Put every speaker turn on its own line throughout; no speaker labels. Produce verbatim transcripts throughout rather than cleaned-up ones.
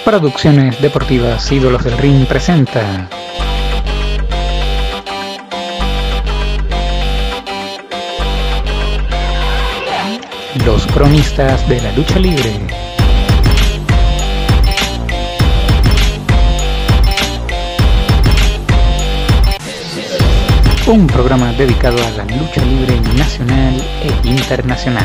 Producciones Deportivas Ídolos del Ring presenta Los Cronistas de la Lucha Libre. Un programa dedicado a la lucha libre nacional e internacional.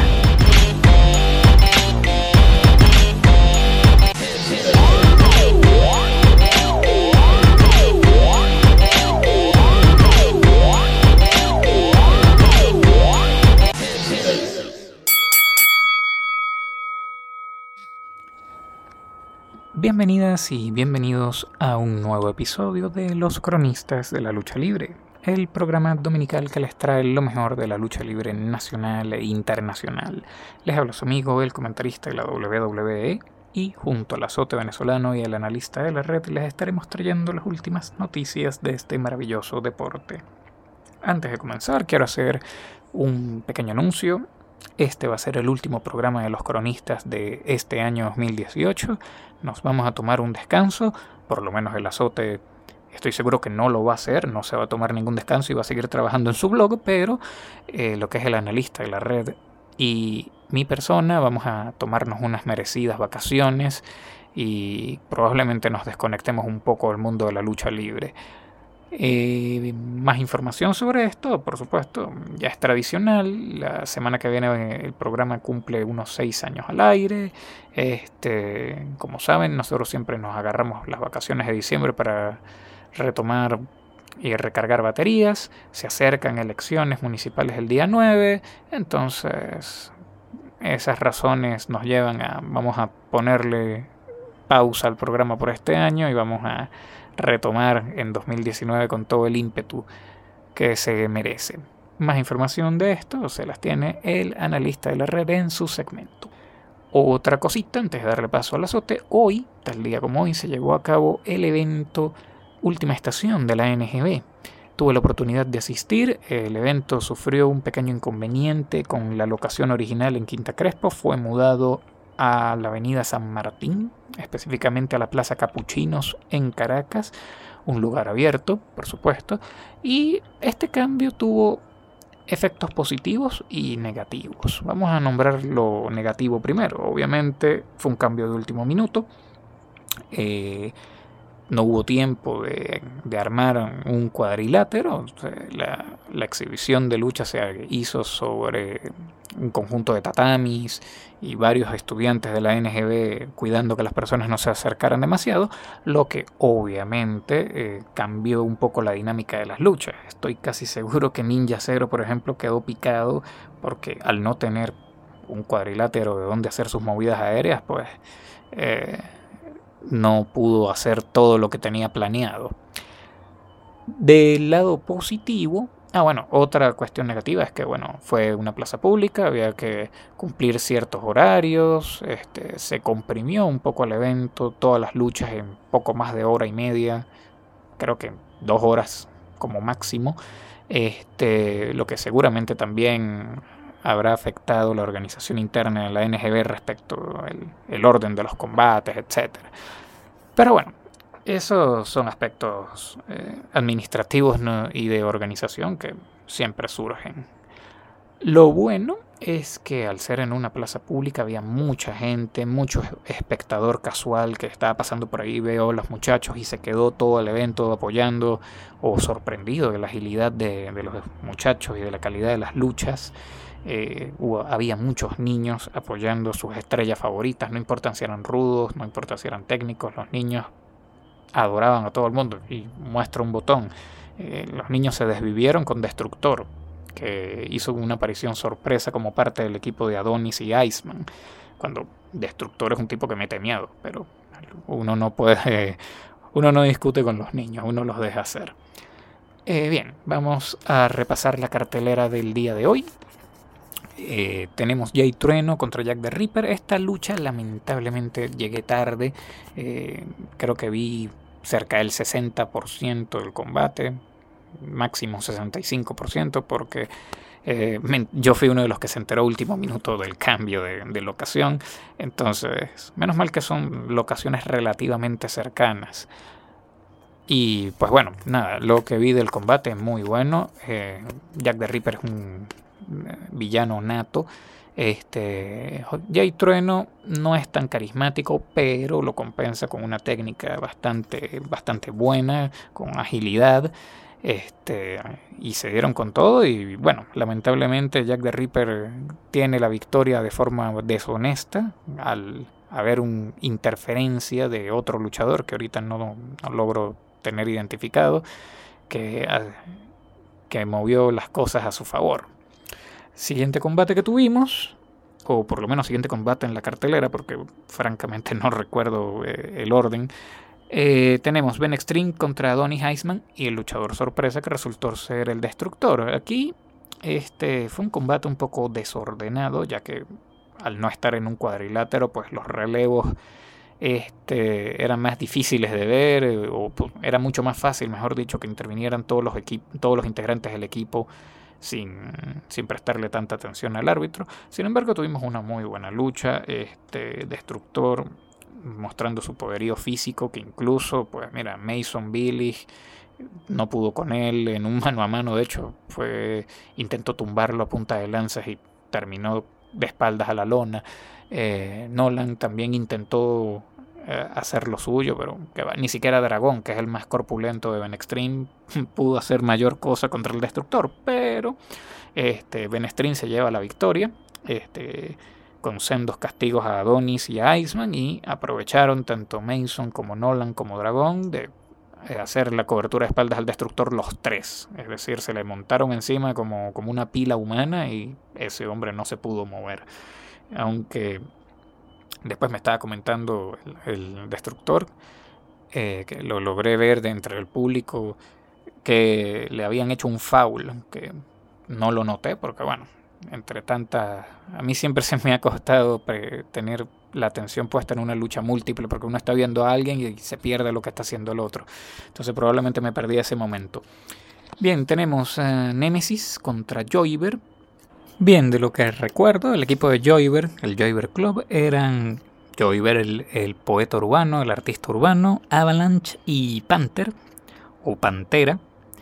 Bienvenidas y bienvenidos a un nuevo episodio de Los Cronistas de la Lucha Libre, el programa dominical que les trae lo mejor de la lucha libre nacional e internacional. Les habla su amigo, el comentarista de la doble u doble u E, y junto al azote venezolano y el analista de la red les estaremos trayendo las últimas noticias de este maravilloso deporte. Antes de comenzar, quiero hacer un pequeño anuncio. Este va a ser el último programa de Los Cronistas de este año dos mil dieciocho. Nos vamos a tomar un descanso, por lo menos el azote estoy seguro que no lo va a hacer, no se va a tomar ningún descanso y va a seguir trabajando en su blog, pero eh, lo que es el analista de la red y mi persona vamos a tomarnos unas merecidas vacaciones y probablemente nos desconectemos un poco del mundo de la lucha libre. Eh, más información sobre esto, por supuesto, ya es tradicional. La semana que viene el programa cumple unos seis años al aire. Este, como saben, nosotros siempre nos agarramos las vacaciones de diciembre para retomar y recargar baterías. Se acercan elecciones municipales el día nueve, entonces esas razones nos llevan a, vamos a ponerle pausa al programa por este año y vamos a retomar en dos mil diecinueve con todo el ímpetu que se merece. Más información de esto se las tiene el analista de la red en su segmento. Otra cosita antes de darle paso al azote: hoy, tal día como hoy, se llevó a cabo el evento Última Estación de la N G B. Tuve la oportunidad de asistir. El evento sufrió un pequeño inconveniente con la locación original en Quinta Crespo. Fue mudado a la avenida San Martín, específicamente a la Plaza Capuchinos en Caracas, un lugar abierto, por supuesto, y este cambio tuvo efectos positivos y negativos. Vamos a nombrar lo negativo primero. Obviamente fue un cambio de último minuto. Eh, no hubo tiempo de, de armar un cuadrilátero. La, la exhibición de lucha se hizo sobre un conjunto de tatamis y varios estudiantes de la N G B cuidando que las personas no se acercaran demasiado, lo que obviamente eh, cambió un poco la dinámica de las luchas. Estoy casi seguro que Ninja Zero, por ejemplo, quedó picado porque al no tener un cuadrilátero de donde hacer sus movidas aéreas, pues eh, no pudo hacer todo lo que tenía planeado. Del lado positivo, Ah, bueno, otra cuestión negativa es que, bueno, fue una plaza pública, había que cumplir ciertos horarios, este, se comprimió un poco el evento, todas las luchas en poco más de hora y media, creo que dos horas como máximo, este, lo que seguramente también habrá afectado la organización interna de la N G B respecto al el orden de los combates, etcétera. Pero bueno, esos son aspectos eh, administrativos, ¿no? Y de organización que siempre surgen. Lo bueno es que al ser en una plaza pública había mucha gente, mucho espectador casual que estaba pasando por ahí, veo a los muchachos y se quedó todo el evento apoyando o sorprendido de la agilidad de, de los muchachos y de la calidad de las luchas. Eh, hubo, había muchos niños apoyando sus estrellas favoritas, no importa si eran rudos, no importa si eran técnicos, los niños adoraban a todo el mundo. Y muestra un botón, eh, los niños se desvivieron con Destructor, que hizo una aparición sorpresa como parte del equipo de Adonis y Iceman, cuando Destructor es un tipo que mete miedo, pero uno no puede, eh, uno no discute con los niños, uno los deja hacer. Eh, bien, vamos a repasar la cartelera del día de hoy. Eh, tenemos Jay Trueno contra Jack the Ripper. Esta lucha lamentablemente llegué tarde, eh, creo que vi cerca del sesenta por ciento del combate, máximo sesenta y cinco por ciento, porque Eh, me, yo fui uno de los que se enteró último minuto del cambio de, de locación, entonces menos mal que son locaciones relativamente cercanas. Y pues bueno, nada, lo que vi del combate es muy bueno. eh, Jack the Ripper es un villano nato. Este, Jay Trueno no es tan carismático, pero lo compensa con una técnica bastante, bastante buena, con agilidad. Este, y se dieron con todo. Y bueno, lamentablemente Jack the Ripper tiene la victoria de forma deshonesta al haber una interferencia de otro luchador que ahorita no, no logro tener identificado, que, que movió las cosas a su favor. Siguiente combate que tuvimos, o por lo menos siguiente combate en la cartelera, porque francamente no recuerdo eh, el orden. Eh, tenemos Ben Extreme contra Donny Heisman y el luchador sorpresa que resultó ser el Destructor. Aquí este fue un combate un poco desordenado, ya que al no estar en un cuadrilátero, pues los relevos este, eran más difíciles de ver, eh, o pues, era mucho más fácil, mejor dicho, que intervinieran todos los, todos los integrantes del equipo sin, sin prestarle tanta atención al árbitro. Sin embargo, tuvimos una muy buena lucha. Este Destructor mostrando su poderío físico, que incluso, pues mira, Mason Billig no pudo con él en un mano a mano. De hecho, fue intentó tumbarlo a punta de lanzas y terminó de espaldas a la lona. Eh, Nolan también intentó eh, hacer lo suyo, pero que va, ni siquiera Dragón, que es el más corpulento de Ben Extreme, pudo hacer mayor cosa contra el Destructor. Pero este, Ben Extreme se lleva la victoria, este, con sendos castigos a Adonis y a Iceman, y aprovecharon tanto Mason como Nolan como Dragón de eh, hacer la cobertura de espaldas al Destructor los tres. Es decir, se le montaron encima como, como una pila humana y ese hombre no se pudo mover. Aunque después me estaba comentando el, el Destructor, eh, que lo logré ver de entre el público, que le habían hecho un foul, que no lo noté porque bueno, entre tantas, a mí siempre se me ha costado tener la atención puesta en una lucha múltiple, porque uno está viendo a alguien y se pierde lo que está haciendo el otro. Entonces probablemente me perdí ese momento. Bien, tenemos uh, Nemesis contra Joyver. Bien, de lo que recuerdo, el equipo de Joyver, el Joyver Club, eran Joyver, el, el poeta urbano, el artista urbano, Avalanche y Panther, o Pantera.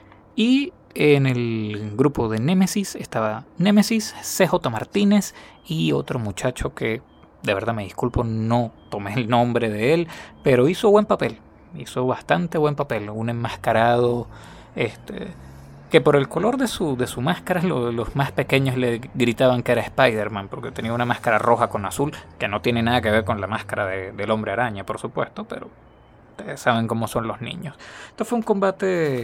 Y en el grupo de Nemesis estaba Nemesis, C J Martínez y otro muchacho que, de verdad me disculpo, no tomé el nombre de él, pero hizo buen papel, hizo bastante buen papel, un enmascarado, este... que por el color de su, de su máscara lo, los más pequeños le gritaban que era Spider-Man, porque tenía una máscara roja con azul, que no tiene nada que ver con la máscara de, del hombre araña, por supuesto, pero ustedes saben cómo son los niños. Esto fue un combate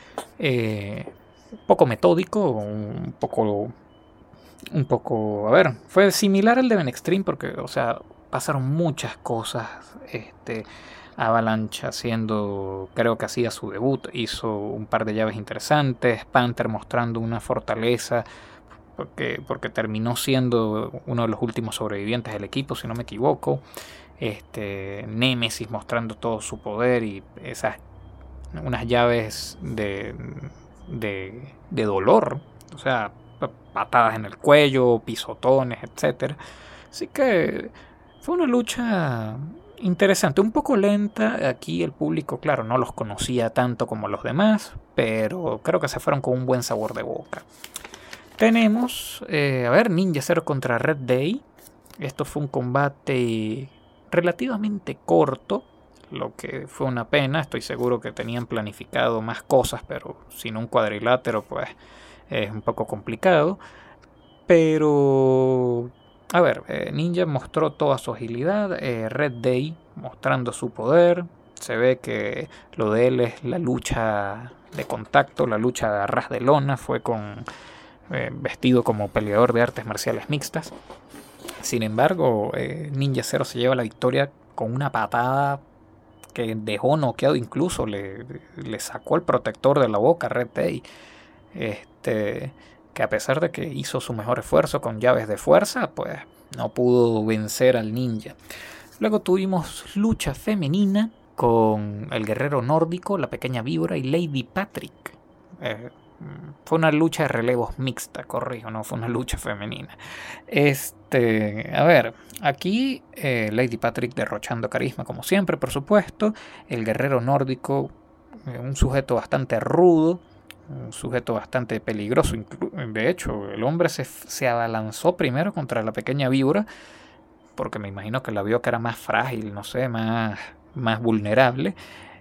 eh, un poco metódico, un poco, un poco, a ver, fue similar al de Ben Extreme, porque, o sea, pasaron muchas cosas, este... Avalanche haciendo, creo que hacía su debut, hizo un par de llaves interesantes, Panther mostrando una fortaleza, porque, porque terminó siendo uno de los últimos sobrevivientes del equipo, si no me equivoco. Este, Nemesis mostrando todo su poder y esas unas llaves de, de, de dolor, o sea, patadas en el cuello, pisotones, etcétera. Así que fue una lucha interesante, un poco lenta. Aquí el público, claro, no los conocía tanto como los demás, pero creo que se fueron con un buen sabor de boca. Tenemos, eh, a ver, Ninja Zero contra Red Day. Esto fue un combate relativamente corto, lo que fue una pena. Estoy seguro que tenían planificado más cosas, pero sin un cuadrilátero, pues es un poco complicado. Pero... A ver, eh, Ninja mostró toda su agilidad, eh, Red Day mostrando su poder. Se ve que lo de él es la lucha de contacto, la lucha a ras de lona. Fue con eh, vestido como peleador de artes marciales mixtas. Sin embargo, eh, Ninja Zero se lleva la victoria con una patada que dejó noqueado, incluso le, le sacó el protector de la boca a Red Day. Este... que a pesar de que hizo su mejor esfuerzo con llaves de fuerza, pues no pudo vencer al ninja. Luego tuvimos lucha femenina con el guerrero nórdico, la pequeña víbora y Lady Patrick. Eh, Fue una lucha de relevos mixta, corrijo, no fue una lucha femenina. Este, a ver, aquí eh, Lady Patrick derrochando carisma como siempre, por supuesto. El guerrero nórdico, eh, un sujeto bastante rudo, un sujeto bastante peligroso. De hecho, el hombre se, se abalanzó primero contra la pequeña víbora, porque me imagino que la vio que era más frágil, no sé, más, más vulnerable.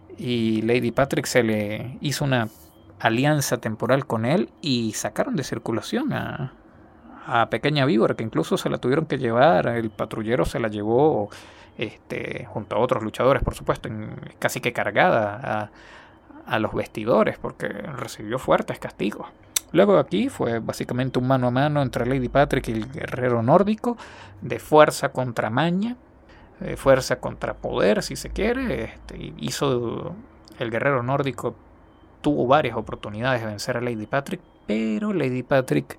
Y Lady Patrick se le hizo una alianza temporal con él y sacaron de circulación a, a pequeña víbora, que incluso se la tuvieron que llevar. El patrullero se la llevó este, junto a otros luchadores, por supuesto, en, casi que cargada a, a los vestidores, porque recibió fuertes castigos. Luego aquí fue básicamente un mano a mano entre Lady Patrick y el guerrero nórdico, de fuerza contra maña, de fuerza contra poder, si se quiere. Este, hizo el guerrero nórdico tuvo varias oportunidades de vencer a Lady Patrick, pero Lady Patrick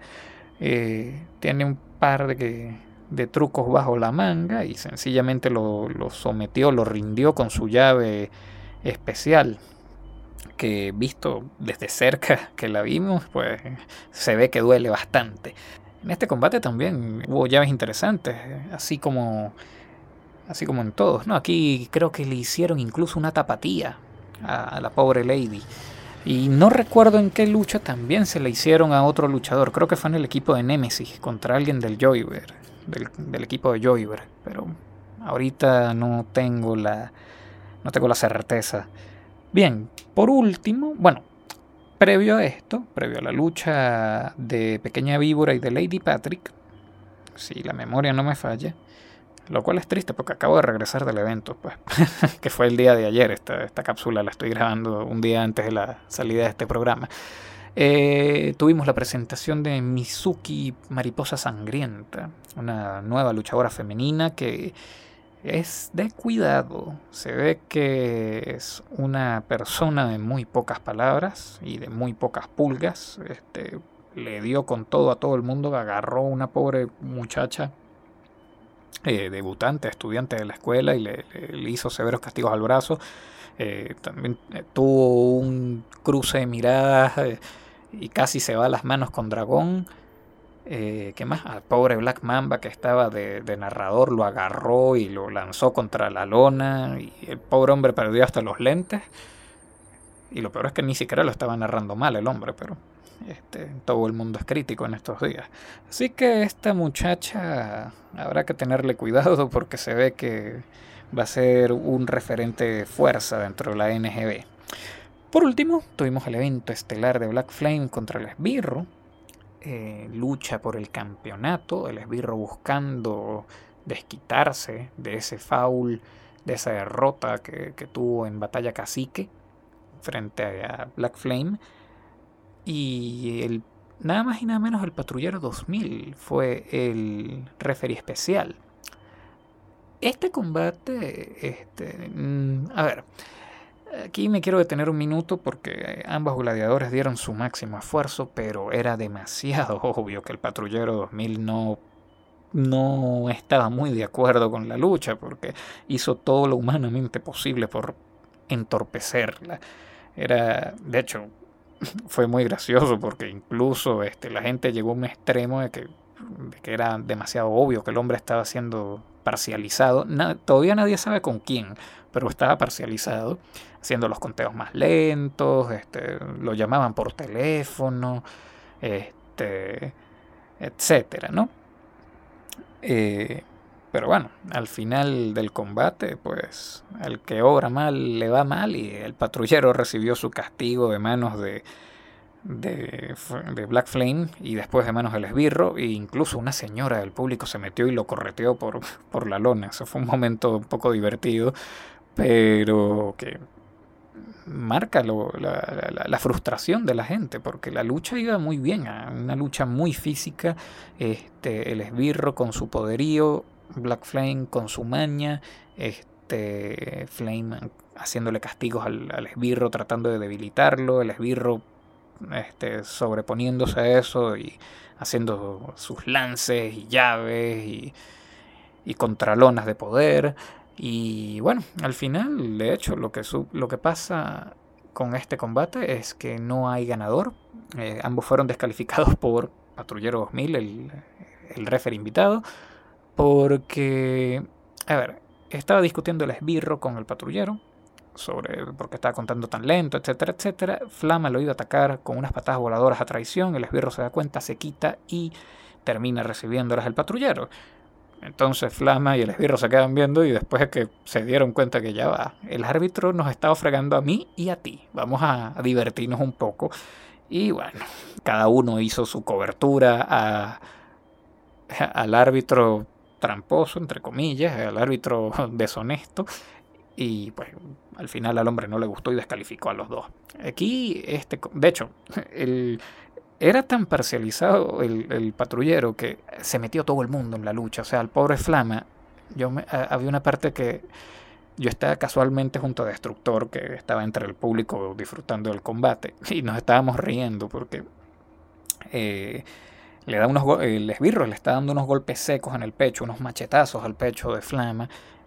eh, tiene un par de, de trucos bajo la manga y sencillamente lo, lo sometió, lo rindió con su llave especial, que visto desde cerca que la vimos, pues se ve que duele bastante. En este combate también hubo llaves interesantes, así como, así como en todos, ¿no? Aquí creo que le hicieron incluso una tapatía a, a la pobre Lady. Y no recuerdo en qué lucha también se le hicieron a otro luchador. Creo que fue en el equipo de Nemesis, contra alguien del Joyver, del, del equipo de Joyver. Pero ahorita no tengo la, no tengo la certeza. Bien, por último, bueno, previo a esto, previo a la lucha de Pequeña Víbora y de Lady Patrick, si la memoria no me falla, lo cual es triste porque acabo de regresar del evento, pues, que fue el día de ayer. Esta, esta cápsula la estoy grabando un día antes de la salida de este programa. Eh, tuvimos la presentación de Mizuki Mariposa Sangrienta, una nueva luchadora femenina que es de cuidado. Se ve que es una persona de muy pocas palabras y de muy pocas pulgas. Este, le dio con todo a todo el mundo, agarró una pobre muchacha Eh, debutante, estudiante de la escuela, y le, le, le hizo severos castigos al brazo. Eh, también eh, tuvo un cruce de miradas eh, y casi se va a las manos con Dragón. Eh, ¿Qué más? Al pobre Black Mamba, que estaba de, de narrador, lo agarró y lo lanzó contra la lona, y el pobre hombre perdió hasta los lentes. Y lo peor es que ni siquiera lo estaba narrando mal el hombre, pero Este, todo el mundo es crítico en estos días. Así que esta muchacha habrá que tenerle cuidado, porque se ve que va a ser un referente de fuerza dentro de la N G B. Por último, tuvimos el evento estelar de Black Flame contra el Esbirro. Eh, lucha por el campeonato, el Esbirro buscando desquitarse de ese foul, de esa derrota que, que tuvo en Batalla Cacique frente a Black Flame. Y el, nada más y nada menos, el Patrullero dos mil fue el referee especial. Este combate, este, mmm, a ver, aquí me quiero detener un minuto porque ambos gladiadores dieron su máximo esfuerzo, pero era demasiado obvio que el Patrullero dos mil no, no estaba muy de acuerdo con la lucha, porque hizo todo lo humanamente posible por entorpecerla. Era, de hecho, fue muy gracioso porque incluso este, la gente llegó a un extremo de que, de que era demasiado obvio que el hombre estaba siendo parcializado. Na, todavía nadie sabe con quién, pero estaba parcializado, haciendo los conteos más lentos, este, lo llamaban por teléfono, este, etcétera, ¿no? Eh, pero bueno, al final del combate, pues al que obra mal le va mal, y el patrullero recibió su castigo de manos de, de, de Black Flame y después de manos del Esbirro, e incluso una señora del público se metió y lo correteó por, por la lona. Eso fue un momento un poco divertido, pero que marca lo, la, la, la frustración de la gente, porque la lucha iba muy bien, una lucha muy física. Este, el Esbirro con su poderío, Black Flame con su maña, este Flame haciéndole castigos al, al Esbirro, tratando de debilitarlo, el Esbirro este, sobreponiéndose a eso y haciendo sus lances y llaves y, y contralonas de poder. Y bueno, al final, de hecho, lo que, su, lo que pasa con este combate es que no hay ganador. Eh, ambos fueron descalificados por Patrullero dos mil, el, el referee invitado, porque, a ver, estaba discutiendo el esbirro con el patrullero sobre por qué estaba contando tan lento, etcétera, etcétera. Flama lo iba a atacar con unas patadas voladoras a traición, el esbirro se da cuenta, se quita y termina recibiéndolas el patrullero. Entonces Flama y el esbirro se quedan viendo y después de que se dieron cuenta que ya va, el árbitro nos estaba fregando a mí y a ti, vamos a, a divertirnos un poco. Y bueno, cada uno hizo su cobertura a, a, al árbitro tramposo, entre comillas, al árbitro deshonesto, y pues al final al hombre no le gustó y descalificó a los dos. Aquí, este, de hecho, el... era tan parcializado el, el patrullero que se metió todo el mundo en la lucha. O sea, el pobre Flama, yo me, a, había una parte que yo estaba casualmente junto a Destructor, que estaba entre el público disfrutando del combate, y nos estábamos riendo porque eh, le da unos el esbirro le está dando unos golpes secos en el pecho, unos machetazos al pecho de Flama,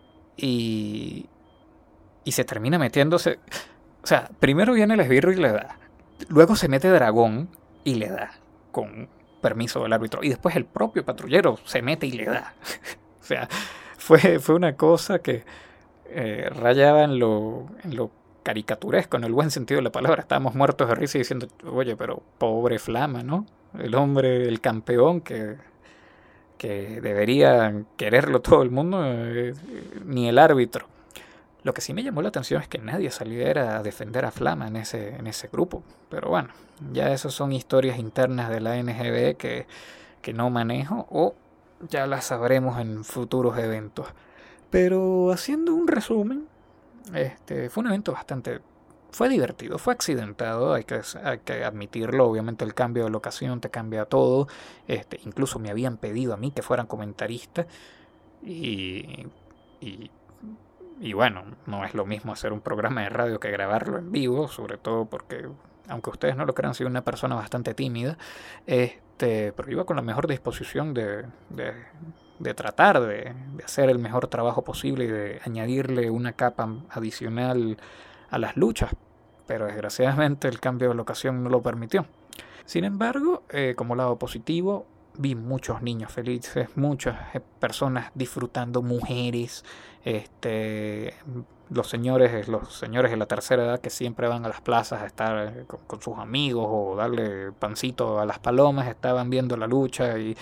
y, y se termina metiéndose. O sea, primero viene el esbirro y le da. Luego se mete Dragón y le da, con permiso del árbitro. Y después el propio patrullero se mete y le da. O sea, fue, fue una cosa que eh, rayaba en lo, en lo caricaturesco, en el buen sentido de la palabra. Estábamos muertos de risa y diciendo, oye, pero pobre Flama, ¿no? El hombre, el campeón que, que debería quererlo todo el mundo, eh, ni el árbitro. Lo que sí me llamó la atención es que nadie saliera a defender a Flama en ese, en ese grupo. Pero bueno, ya esas son historias internas de la N G B que, que no manejo o ya las sabremos en futuros eventos. Pero haciendo un resumen, este, fue un evento bastante... Fue divertido, fue accidentado, hay que, hay que admitirlo. Obviamente el cambio de locación te cambia todo. Este, incluso me habían pedido a mí que fueran comentarista. Y... y Y bueno, no es lo mismo hacer un programa de radio que grabarlo en vivo, sobre todo porque, aunque ustedes no lo crean, soy una persona bastante tímida, este, pero iba con la mejor disposición de, de, de tratar de, de hacer el mejor trabajo posible y de añadirle una capa adicional a las luchas, pero desgraciadamente el cambio de locación no lo permitió. Sin embargo, eh, como lado positivo, vi muchos niños felices, muchas personas disfrutando, mujeres, este, los señores, los señores de la tercera edad que siempre van a las plazas a estar con, con sus amigos o darle pancito a las palomas, estaban viendo la lucha y,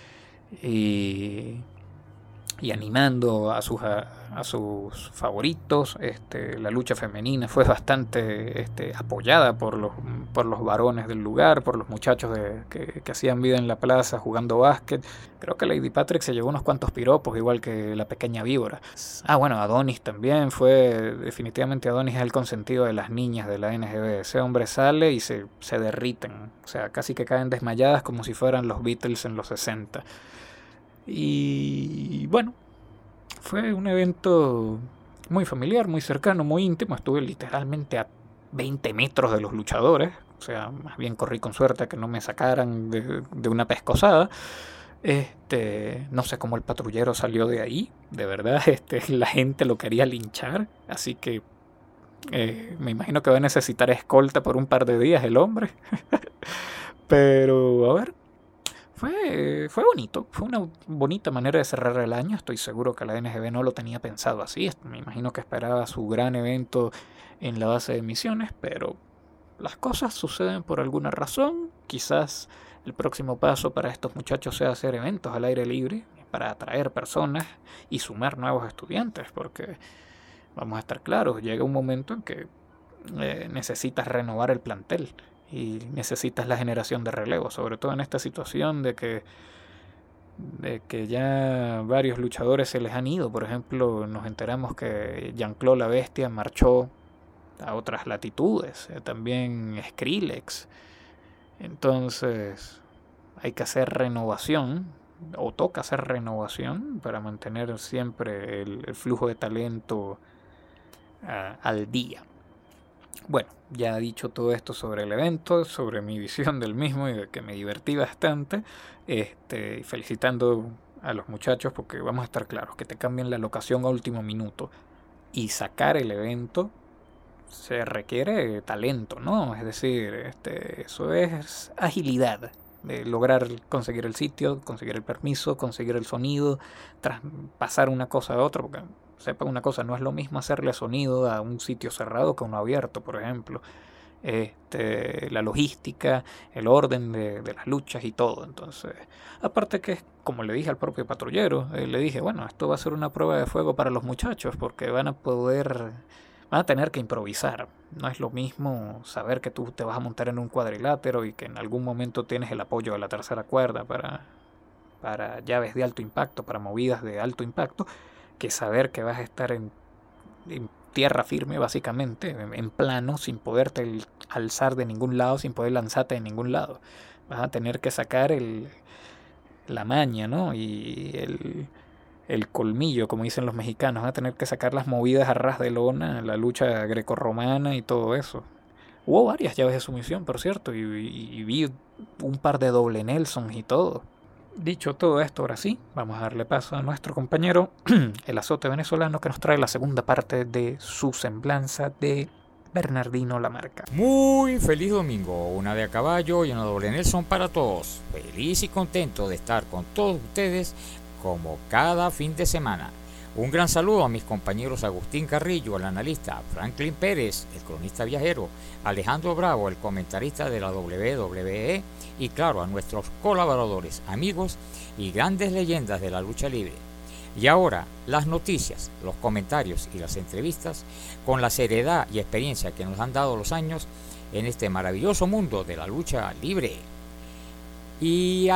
y, y animando a sus, a, a sus favoritos. Este, la lucha femenina fue bastante este, apoyada por los, por los varones del lugar, por los muchachos de, que, que hacían vida en la plaza jugando básquet. Creo que Lady Patrick se llevó unos cuantos piropos, igual que la pequeña víbora. Ah, bueno, Adonis también fue, definitivamente Adonis es el consentido de las niñas de la N G B. Ese hombre sale y se, se derriten, o sea, casi que caen desmayadas como si fueran los Beatles en los sesenta. Y bueno, fue un evento muy familiar, muy cercano, muy íntimo. Estuve literalmente a veinte metros de los luchadores. O sea, más bien corrí con suerte a que no me sacaran de, de una pescosada. Este, no sé cómo el patrullero salió de ahí. De verdad, este, la gente lo quería linchar. Así que eh, me imagino que va a necesitar escolta por un par de días el hombre. Pero, a ver. Fue, fue bonito, fue una bonita manera de cerrar el año. Estoy seguro que la N G B no lo tenía pensado así. Me imagino que esperaba su gran evento en la base de misiones, pero las cosas suceden por alguna razón. Quizás el próximo paso para estos muchachos sea hacer eventos al aire libre para atraer personas y sumar nuevos estudiantes, porque vamos a estar claros, llega un momento en que eh, necesitas renovar el plantel. Y necesitas la generación de relevo, sobre todo en esta situación de que, de que ya varios luchadores se les han ido. Por ejemplo, nos enteramos que Jean-Claude la Bestia marchó a otras latitudes, eh, también Skrillex. Entonces hay que hacer renovación, o toca hacer renovación para mantener siempre el, el flujo de talento uh, al día. Bueno, ya he dicho todo esto sobre el evento, sobre mi visión del mismo y de que me divertí bastante, este, felicitando a los muchachos porque vamos a estar claros, que te cambien la locación a último minuto y sacar el evento se requiere talento, ¿no? Es decir, este, eso es agilidad, de lograr conseguir el sitio, conseguir el permiso, conseguir el sonido, traspasar una cosa a otra, porque sepa una cosa, no es lo mismo hacerle sonido a un sitio cerrado que a uno abierto, por ejemplo. Este, la logística, el orden de, de las luchas y todo. Entonces, aparte que, como le dije al propio patrullero, eh, le dije, bueno, esto va a ser una prueba de fuego para los muchachos, porque van a poder, van a tener que improvisar. No es lo mismo saber que tú te vas a montar en un cuadrilátero y que en algún momento tienes el apoyo de la tercera cuerda para, para llaves de alto impacto, para movidas de alto impacto, que saber que vas a estar en, en tierra firme, básicamente, en plano, sin poderte alzar de ningún lado, sin poder lanzarte de ningún lado. Vas a tener que sacar el, la maña, ¿no? Y el, el colmillo, como dicen los mexicanos. Vas a tener que sacar las movidas a ras de lona, la lucha grecorromana y todo eso. Hubo varias llaves de sumisión, por cierto, y, y, y vi un par de doble Nelson y todo. Dicho todo esto, ahora sí, vamos a darle paso a nuestro compañero, el azote venezolano, que nos trae la segunda parte de su semblanza de Bernardino Lamarca.
Muy feliz domingo, una de a caballo y una doble Nelson para todos. Feliz y contento de estar con todos ustedes como cada fin de semana. Un gran saludo a mis compañeros Agustín Carrillo, el analista, Franklin Pérez, el cronista viajero, Alejandro Bravo, el comentarista de la doble u doble u E, y claro, a nuestros colaboradores, amigos y grandes leyendas de la lucha libre. Y ahora, las noticias, los comentarios y las entrevistas, con la seriedad y experiencia que nos han dado los años en este maravilloso mundo de la lucha libre. Y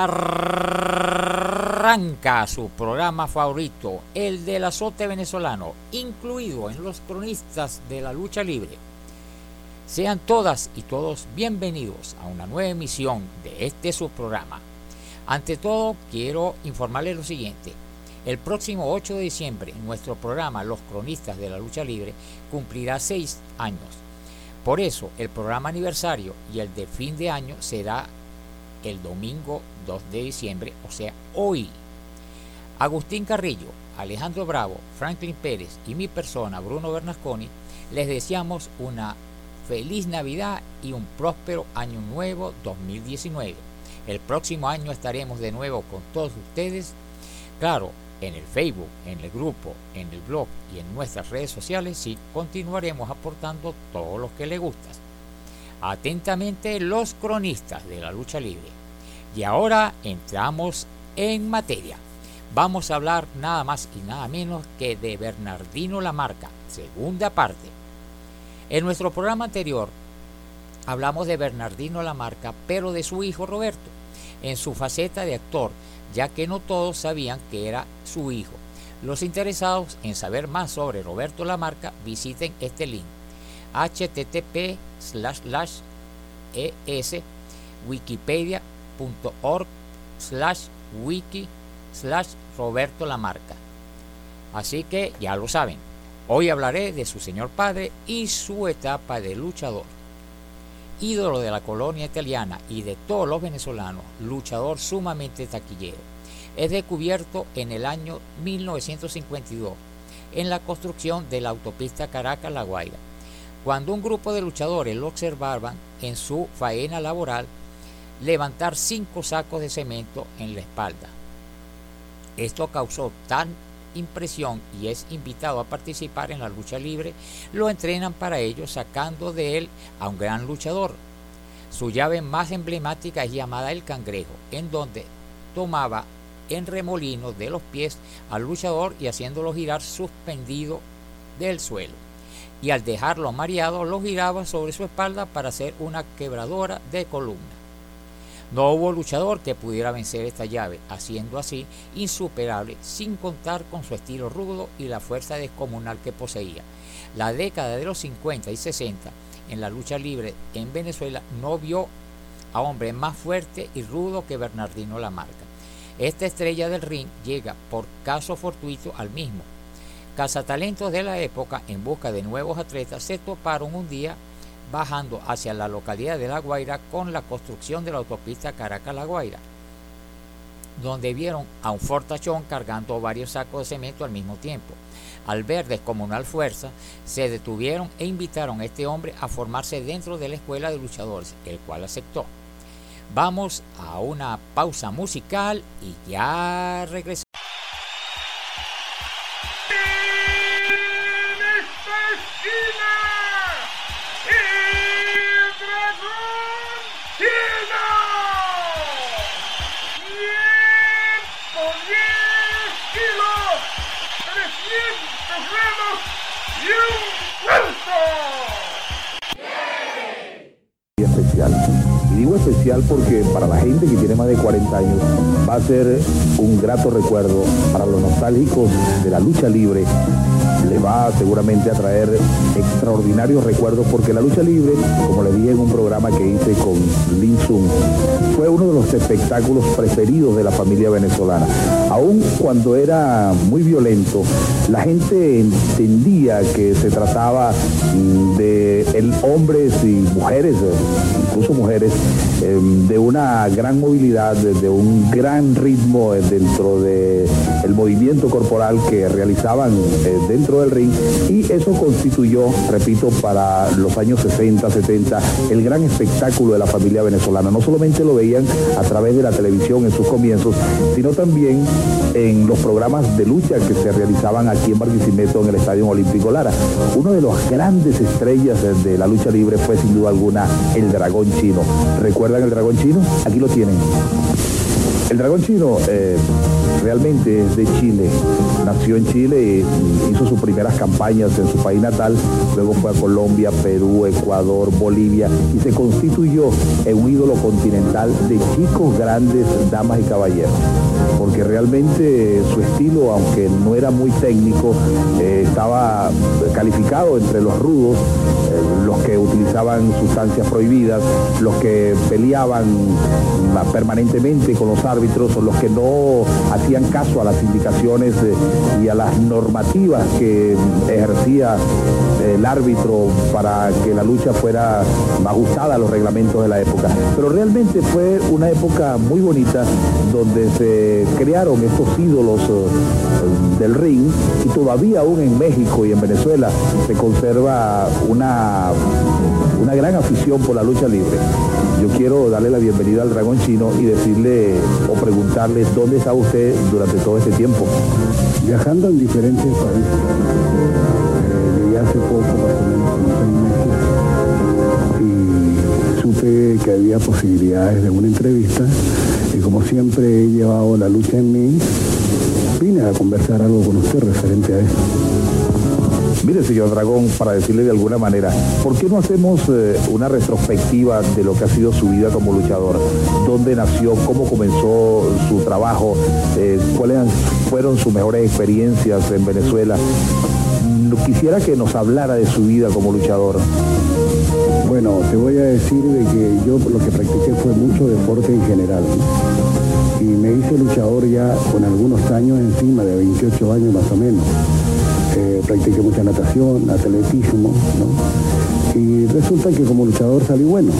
arranca su programa favorito, el del azote venezolano, incluido en los cronistas de la lucha libre. Sean todas y todos bienvenidos a una nueva emisión de este su programa. Ante todo, quiero informarles lo siguiente. El próximo ocho de diciembre, nuestro programa Los Cronistas de la Lucha Libre cumplirá seis años. Por eso, el programa aniversario y el de fin de año será el domingo dos de diciembre, o sea, hoy. Agustín Carrillo, Alejandro Bravo, Franklin Pérez y mi persona, Bruno Bernasconi, les deseamos una feliz Navidad y un próspero año nuevo dos mil diecinueve. El próximo año estaremos de nuevo con todos ustedes, claro, en el Facebook, en el grupo, en el blog y en nuestras redes sociales, y continuaremos aportando todo lo que les gusta. Atentamente, los cronistas de la lucha libre. Y ahora entramos en materia. Vamos a hablar nada más y nada menos que de Bernardino Lamarca, segunda parte. En nuestro programa anterior hablamos de Bernardino Lamarca, pero de su hijo Roberto, en su faceta de actor, ya que no todos sabían que era su hijo. Los interesados en saber más sobre Roberto Lamarca, visiten este link: http slash slash es wikipedia.org slash wiki slash Roberto Lamarca. Así que ya lo saben, hoy hablaré de su señor padre y su etapa de luchador. Ídolo de la colonia italiana y de todos los venezolanos, luchador sumamente taquillero. Es descubierto en el año mil novecientos cincuenta y dos en la construcción de la autopista Caracas-La Guaira, cuando un grupo de luchadores lo observaban en su faena laboral levantar cinco sacos de cemento en la espalda. Esto causó tan impresión y es invitado a participar en la lucha libre. Lo entrenan para ello, sacando de él a un gran luchador. Su llave más emblemática es llamada el cangrejo, en donde tomaba en remolinos de los pies al luchador y haciéndolo girar suspendido del suelo, y al dejarlo mareado lo giraba sobre su espalda para hacer una quebradora de columna. No hubo luchador que pudiera vencer esta llave, haciendo así insuperable, sin contar con su estilo rudo y la fuerza descomunal que poseía. La década de los cincuenta y sesenta en la lucha libre en Venezuela no vio a hombre más fuerte y rudo que Bernardino Lamarca. Esta estrella del ring llega por caso fortuito al mismo. Cazatalentos de la época, en busca de nuevos atletas, se toparon un día bajando hacia la localidad de La Guaira con la construcción de la autopista Caracas-La Guaira. donde vieron a un fortachón cargando varios sacos de cemento al mismo tiempo. Al ver descomunal fuerza, se detuvieron e invitaron a este hombre a formarse dentro de la escuela de luchadores, el cual aceptó. Vamos a una pausa musical y ya regresamos.
Especial. Y digo especial porque para la gente que tiene más de cuarenta años va a ser un grato recuerdo. Para los nostálgicos de la lucha libre les va seguramente a traer extraordinarios recuerdos, porque la lucha libre, como les dije en un programa que hice con Lin Sun, fue uno de los espectáculos preferidos de la familia venezolana. Aun cuando era muy violento, la gente entendía que se trataba de el, hombres y mujeres, incluso mujeres, eh, de una gran movilidad, de, de un gran ritmo dentro del movimiento corporal que realizaban eh, dentro del ring, y eso constituyó, repito, para los años sesenta, setenta, el gran espectáculo de la familia venezolana. No solamente lo veían a través de la televisión en sus comienzos, sino también en los programas de lucha que se realizaban aquí en Barquisimeto, en el Estadio Olímpico Lara. Uno de los grandes estrellas de la lucha libre fue sin duda alguna el Dragón Chino. ¿Recuerdan el Dragón Chino? Aquí lo tienen. El Dragón Chino eh, realmente es de Chile, nació en Chile, hizo sus primeras campañas en su país natal, luego fue a Colombia, Perú, Ecuador, Bolivia, y se constituyó en un ídolo continental de chicos, grandes, damas y caballeros, porque realmente su estilo, aunque no era muy técnico, eh, estaba calificado entre los rudos, eh, los que utilizaban sustancias prohibidas, los que peleaban permanentemente con los árbitros, o los que no hacían caso a las indicaciones eh, y a las normativas que ejercía el árbitro para que la lucha fuera ajustada a los reglamentos de la época. Pero realmente fue una época muy bonita donde se crearon estos ídolos eh, del ring, y todavía aún en México y en Venezuela se conserva una, una gran afición por la lucha libre. Yo quiero darle la bienvenida al Dragón Chino y decirle o preguntarle dónde estaba usted durante todo este tiempo.
Viajando en diferentes países. Eh, llegué hace poco, más o menos como seis meses, y supe que había posibilidades de una entrevista, y como siempre he llevado la lucha en mí, vine a conversar algo con usted referente a eso.
Mire, señor Dragón, para decirle de alguna manera, ¿por qué no hacemos eh, una retrospectiva de lo que ha sido su vida como luchador? ¿Dónde nació? ¿Cómo comenzó su trabajo? Eh, ¿Cuáles fueron sus mejores experiencias en Venezuela? Quisiera que nos hablara de su vida como luchador.
Bueno, te voy a decir de que yo lo que practiqué fue mucho deporte en general, ¿no? Y me hice luchador ya con algunos años encima, de veintiocho años más o menos. Eh, practiqué mucha natación, atletismo, ¿no? Y resulta que como luchador salí bueno,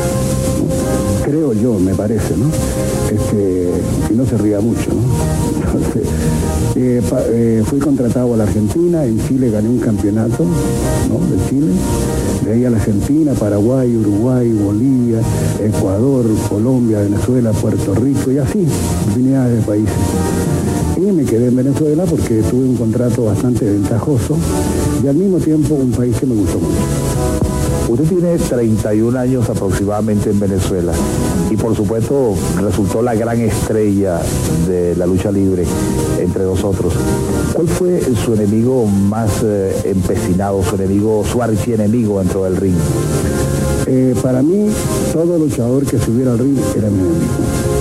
¿no? Creo yo, me parece, ¿no? Este, y no se ría mucho, ¿no? Entonces, eh, pa, eh, fui contratado a la Argentina, en Chile gané un campeonato, ¿no? De Chile, de ahí a la Argentina, Paraguay, Uruguay, Bolivia, Ecuador, Colombia, Venezuela, Puerto Rico, y así, infinidad de países. Y me quedé en Venezuela porque tuve un contrato bastante ventajoso y al mismo tiempo un país que me gustó mucho.
Usted tiene treinta y un años aproximadamente en Venezuela y por supuesto resultó la gran estrella de la lucha libre entre nosotros. ¿Cuál fue su enemigo más eh, empecinado, su enemigo, su archienemigo dentro del ring?
Eh, para mí, todo luchador que subiera al ring era mi enemigo.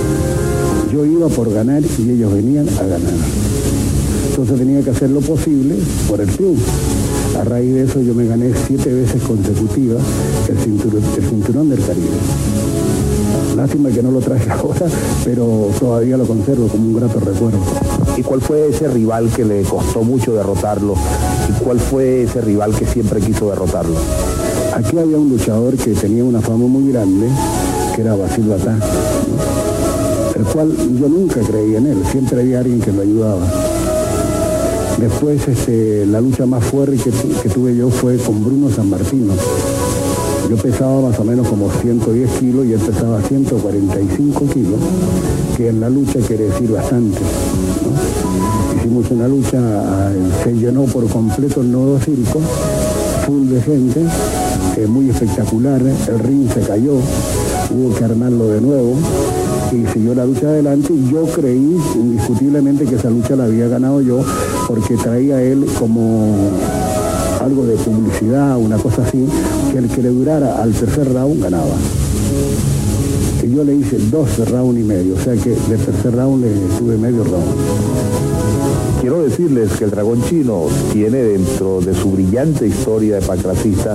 Yo iba por ganar y ellos venían a ganar. Entonces tenía que hacer lo posible por el triunfo. A raíz de eso yo me gané siete veces consecutivas el cinturón, el cinturón del Caribe. Lástima que no lo traje ahora, pero todavía lo conservo como un grato recuerdo.
¿Y cuál fue ese rival que le costó mucho derrotarlo? ¿Y cuál fue ese rival que siempre quiso derrotarlo?
Aquí había un luchador que tenía una fama muy grande, que era Basil Batá, ¿no? el cual yo nunca creí en él, siempre había alguien que lo ayudaba. Después este, la lucha más fuerte que, que tuve yo fue con Bruno Sammartino. Yo pesaba más o menos como ciento diez kilos y él pesaba ciento cuarenta y cinco kilos, que en la lucha quiere decir bastante, ¿no? Hicimos una lucha, se llenó por completo el Nuevo Circo, full de gente, eh, muy espectacular, el ring se cayó, hubo que armarlo de nuevo y siguió la lucha adelante y yo creí indiscutiblemente que esa lucha la había ganado yo porque traía él como algo de publicidad, una cosa así, que el que le durara al tercer round ganaba. Y yo le hice dos rounds y medio, o sea que del tercer round le tuve medio round.
Quiero decirles que el Dragón Chino tiene dentro de su brillante historia de pancracista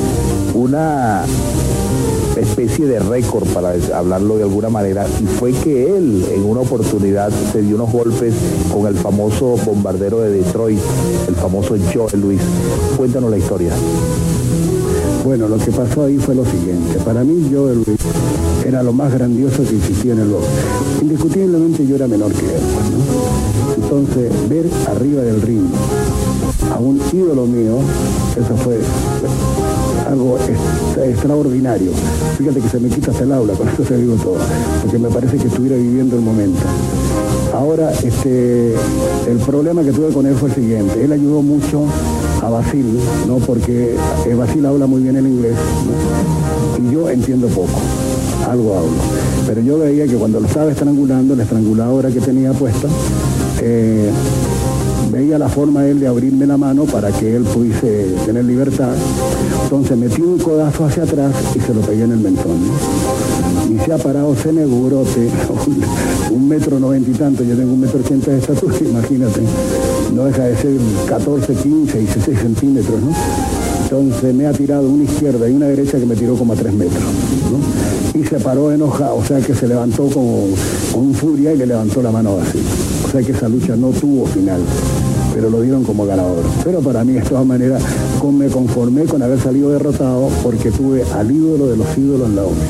una especie de récord, para hablarlo de alguna manera, y fue que él en una oportunidad se dio unos golpes con el famoso bombardero de Detroit, el famoso Joe Louis. Cuéntanos la historia.
Bueno, lo que pasó ahí fue lo siguiente. Para mí, Joe Louis era lo más grandioso que existía en el box. Indiscutiblemente yo era menor que él, ¿no? Entonces, ver arriba del ring a un ídolo mío, eso fue algo extra, extraordinario. Fíjate que se me quita hasta el aula, con eso te digo todo, porque me parece que estuviera viviendo el momento. Ahora, este, el problema que tuve con él fue el siguiente. Él ayudó mucho a Basil, ¿no? Porque eh, Basil habla muy bien el inglés, ¿no? Y yo entiendo poco, algo hablo. Pero yo veía que cuando lo estaba estrangulando, la estranguladora que tenía puesta, eh, veía la forma de él de abrirme la mano para que él pudiese tener libertad. Entonces metí un codazo hacia atrás y se lo pegué en el mentón, ¿no? Y se ha parado ese negurote, un, un metro noventa y tanto, yo tengo un metro ochenta de estatura, imagínate, no deja de ser catorce, quince, dieciséis centímetros, ¿no? Entonces me ha tirado una izquierda y una derecha que me tiró como a tres metros, ¿no? Y se paró enojado, o sea que se levantó con, con furia y le levantó la mano así. O sea que esa lucha no tuvo final, pero lo dieron como ganador. Pero para mí, de todas maneras, con, me conformé con haber salido derrotado porque tuve al ídolo de los ídolos en la obra.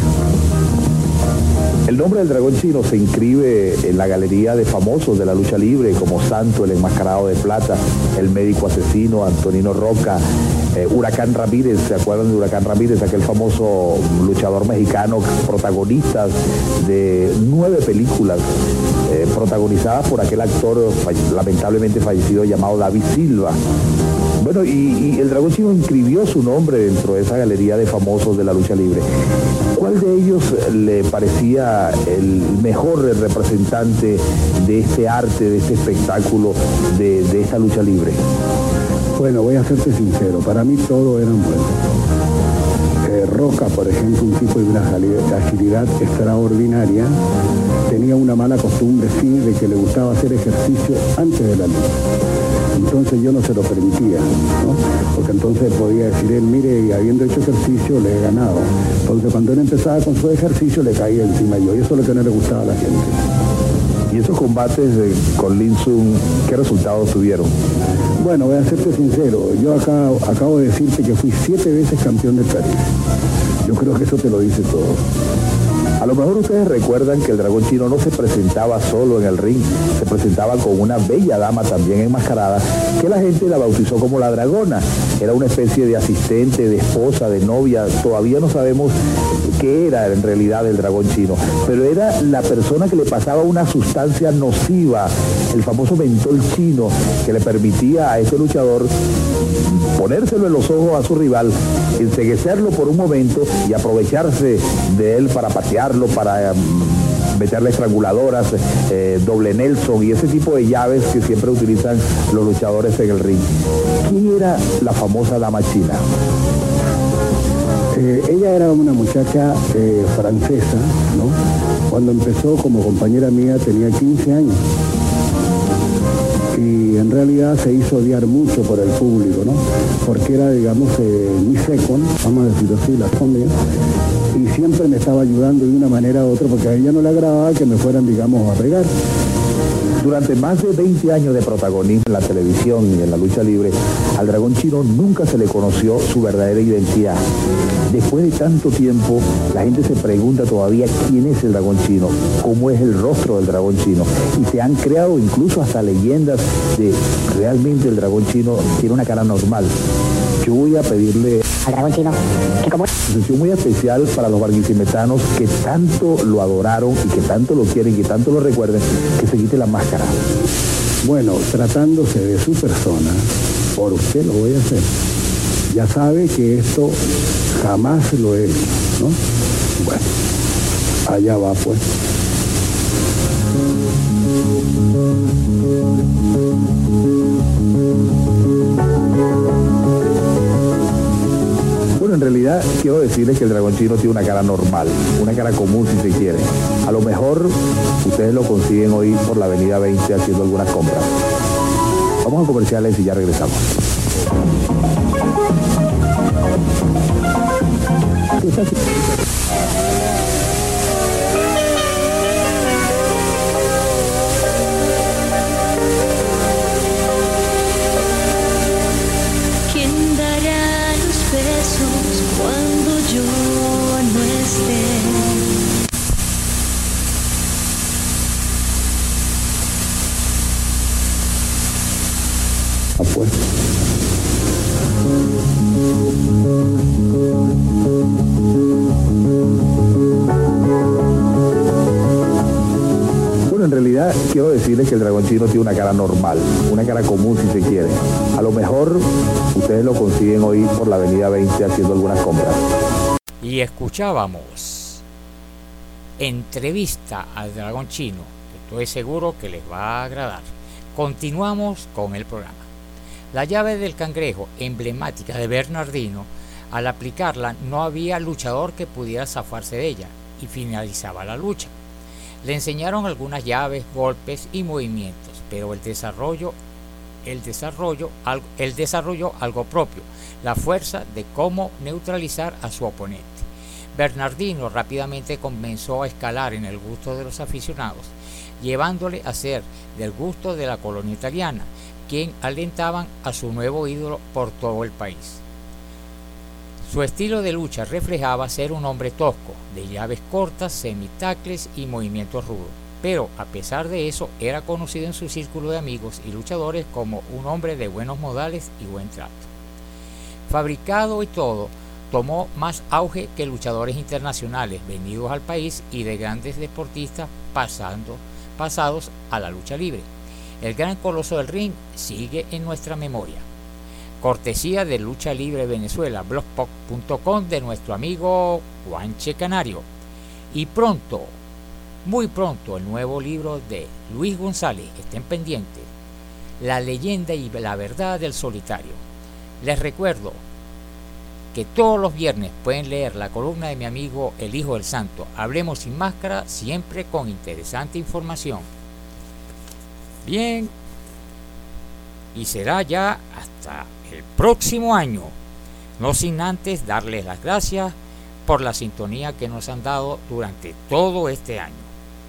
El nombre del Dragón Chino se inscribe en la galería de famosos de la lucha libre, como Santo, el enmascarado de plata, el médico asesino, Antonino Roca, eh, Huracán Ramírez. ¿Se acuerdan de Huracán Ramírez? Aquel famoso luchador mexicano, protagonista de nueve películas, eh, protagonizadas por aquel actor lamentablemente fallecido llamado David Silva. Bueno, y, y el Dragón Chino inscribió su nombre dentro de esa galería de famosos de la lucha libre. ¿Cuál de ellos le parecía el mejor representante de este arte, de este espectáculo, de, de esta lucha libre?
Bueno, voy a serte sincero, para mí todos eran buenos. Eh, Roca, por ejemplo, un tipo de una agilidad extraordinaria, tenía una mala costumbre, sí, de que le gustaba hacer ejercicio antes de la lucha. Entonces yo no se lo permitía, ¿no? Porque entonces podía decir él, mire, y habiendo hecho ejercicio le he ganado. Entonces cuando él empezaba con su ejercicio le caía encima yo, y eso es lo que no le gustaba a la gente.
¿Y esos combates de, con Lin Sun, qué resultados tuvieron?
Bueno, voy a serte sincero, yo acá acabo de decirte que fui siete veces campeón de París. Yo creo que eso te lo dice todo.
A lo mejor ustedes recuerdan que el Dragón Chino no se presentaba solo en el ring, se presentaba con una bella dama también enmascarada, que la gente la bautizó como la Dragona. Era una especie de asistente, de esposa, de novia, todavía no sabemos qué era en realidad el Dragón Chino, pero era la persona que le pasaba una sustancia nociva, el famoso mentol chino, que le permitía a ese luchador ponérselo en los ojos a su rival, enceguecerlo por un momento y aprovecharse de él para patearlo, para um, meterle estranguladoras, eh, doble Nelson y ese tipo de llaves que siempre utilizan los luchadores en el ring. ¿Quién era la famosa dama china?
Eh, ella era una muchacha eh, francesa, ¿no? Cuando empezó como compañera mía tenía quince años. Y en realidad se hizo odiar mucho por el público, ¿no? Porque era, digamos, eh, mi second, vamos a decirlo así, la comida, y siempre me estaba ayudando de una manera u otra, porque a ella no le agradaba que me fueran, digamos, a pegar.
Durante más de veinte años de protagonismo en la televisión y en la lucha libre, al Dragón Chino nunca se le conoció su verdadera identidad. Después de tanto tiempo, la gente se pregunta todavía quién es el Dragón Chino, cómo es el rostro del Dragón Chino. Y se han creado incluso hasta leyendas de realmente el Dragón Chino tiene una cara normal. Yo voy a pedirle
al Dragón Chino que como
una sesión muy especial para los barquisimetános que tanto lo adoraron y que tanto lo quieren, que tanto lo recuerden, que se quite la máscara.
Bueno, tratándose de su persona, por usted lo voy a hacer. Ya sabe que esto jamás lo he hecho, ¿no? Bueno, allá va pues.
Bueno, en realidad quiero decirles que el Dragón Chino tiene una cara normal, una cara común si se quiere. A lo mejor ustedes lo consiguen hoy por la avenida veinte haciendo algunas compras. Vamos a comerciales y ya regresamos.
¿Quién dará los besos cuando yo no esté?
Ah, pues.
Bueno, en realidad quiero decirles que el Dragón Chino tiene una cara normal, una cara común si se quiere. A lo mejor ustedes lo consiguen hoy por la avenida veinte haciendo algunas compras.
Y escuchábamos entrevista al Dragón Chino, que estoy seguro que les va a agradar. Continuamos con el programa. La llave del cangrejo, emblemática de Bernardino, al aplicarla no había luchador que pudiera zafarse de ella y finalizaba la lucha. Le enseñaron algunas llaves, golpes y movimientos, pero el desarrollo, el desarrollo, el desarrolló algo propio, la fuerza de cómo neutralizar a su oponente. Bernardino rápidamente comenzó a escalar en el gusto de los aficionados, llevándole a ser del gusto de la colonia italiana, quien alentaban a su nuevo ídolo por todo el país. Su estilo de lucha reflejaba ser un hombre tosco, de llaves cortas, semitacles y movimientos rudos, pero a pesar de eso era conocido en su círculo de amigos y luchadores como un hombre de buenos modales y buen trato. Fabricado y todo, tomó más auge que luchadores internacionales venidos al país y de grandes deportistas pasando, pasados a la lucha libre. El gran coloso del ring sigue en nuestra memoria. Cortesía de Lucha Libre Venezuela, blogspot punto com, de nuestro amigo Juanche Canario. Y pronto, muy pronto, el nuevo libro de Luis González, estén pendientes, La leyenda y la verdad del solitario. Les recuerdo que todos los viernes pueden leer la columna de mi amigo El Hijo del Santo, Hablemos sin Máscara, siempre con interesante información. Bien, y será ya hasta el próximo año, no sin antes darles las gracias por la sintonía que nos han dado durante todo este año.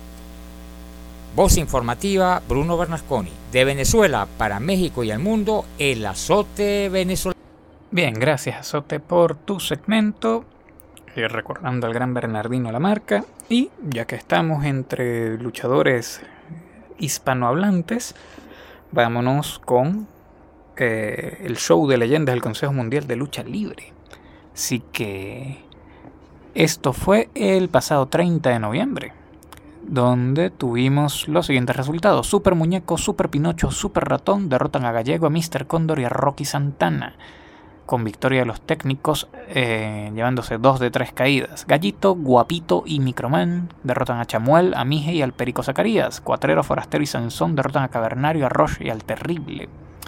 Voz informativa, Bruno Bernasconi, de Venezuela para México y el mundo, el azote venezolano.
Bien, gracias Azote por tu segmento, eh, recordando al gran Bernardino Lamarca. Y ya que estamos entre luchadores hispanohablantes, vámonos con eh, el show de leyendas del Consejo Mundial de Lucha Libre. Así que esto fue el pasado treinta de noviembre, donde tuvimos los siguientes resultados. Super Muñeco, Super Pinocho, Super Ratón derrotan a Gallego, a míster Cóndor y a Rocky Santana, con victoria de los técnicos, eh, llevándose dos de tres caídas. Gallito, Guapito y Microman derrotan a Chamuel, a Mije y al Perico Zacarías. Cuatrero, Forastero y Sansón derrotan a Cavernario, a Roche y al Terrible.